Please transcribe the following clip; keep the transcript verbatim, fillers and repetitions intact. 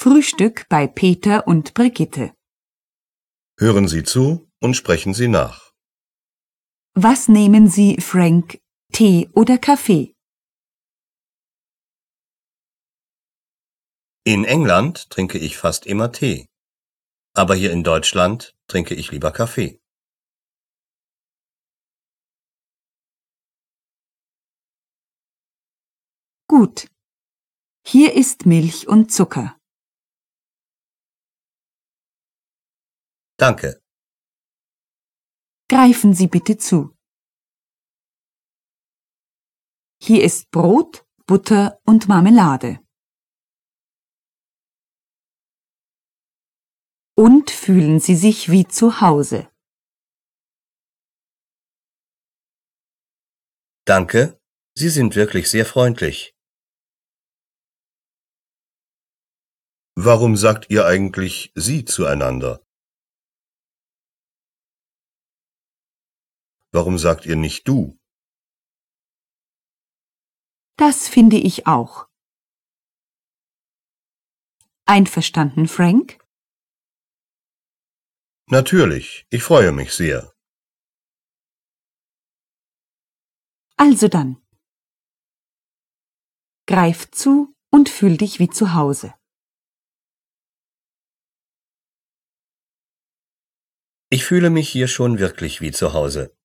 Frühstück bei Peter und Brigitte. Hören Sie zu und sprechen Sie nach. Was nehmen Sie, Frank? Tee oder Kaffee? In England trinke ich fast immer Tee, aber hier in Deutschland trinke ich lieber Kaffee. Gut. Hier ist Milch und Zucker. Danke. Greifen Sie bitte zu. Hier ist Brot, Butter und Marmelade. Und fühlen Sie sich wie zu Hause. Danke, Sie sind wirklich sehr freundlich. Warum sagt ihr eigentlich Sie zueinander? Warum sagt ihr nicht du? Das finde ich auch. Einverstanden, Frank? Natürlich, ich freue mich sehr. Also dann. Greif zu und fühl dich wie zu Hause. Ich fühle mich hier schon wirklich wie zu Hause.